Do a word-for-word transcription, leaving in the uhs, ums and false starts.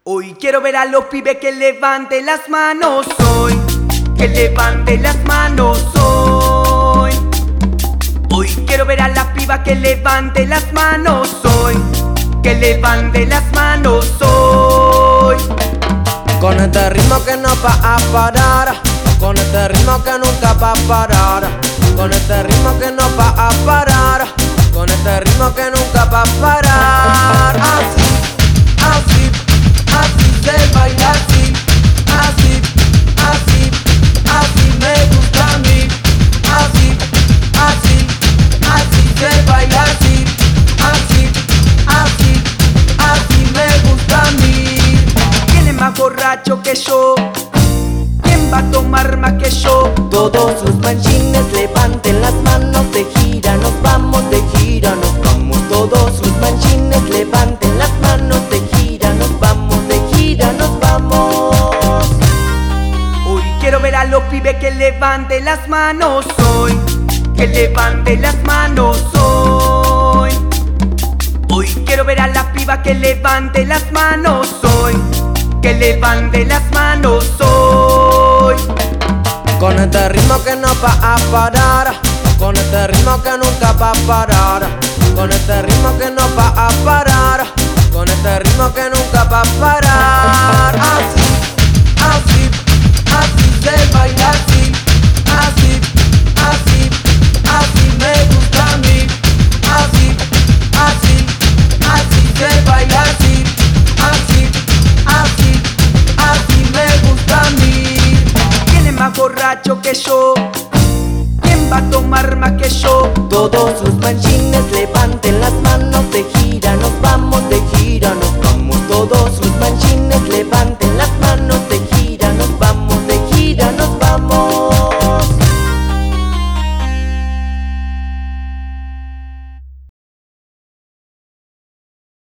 Hoy quiero ver a los pibes que levanten las manos hoy, que levanten las manos hoy. Hoy quiero ver a las pibas que levanten las manos hoy, que levanten las manos hoy. Con este ritmo que no va a parar, con este ritmo que nunca va a parar, con este ritmo que no va a parar, con este ritmo que nunca va a parar. Así, así, así se baila así, así, así, así me gusta a mí, así, así, así se baila así, así, así, así me gusta a mí. ¿Quién es más borracho que yo? ¿Quién va a tomar más que yo? Todos los manchines levanten las manos de gira, nos vamos de gira, nos vamos. Todos los manchines levanten las manos de gira, nos vamos de gira, nos vamos. Hoy quiero ver a los pibes que levanten las manos hoy, que levanten las manos hoy. Hoy quiero ver a las pibas que levanten las manos hoy, que levanten las manos hoy. Con este ritmo que no va a parar, con este ritmo que nunca va a parar, con este ritmo que no va a parar, con este ritmo que nunca va a parar. Así, así, así se baila así, así, así, así me gusta a mí, así, así, así se baila así, así, así, así me gusta a mí. ¿Quién es más borracho que yo? ¿Quién va a tomar más que yo? Todos los manchines levanten las manos de gira, nos vamos de gira, nos vamos. Todos los manchines levanten las manos de gira.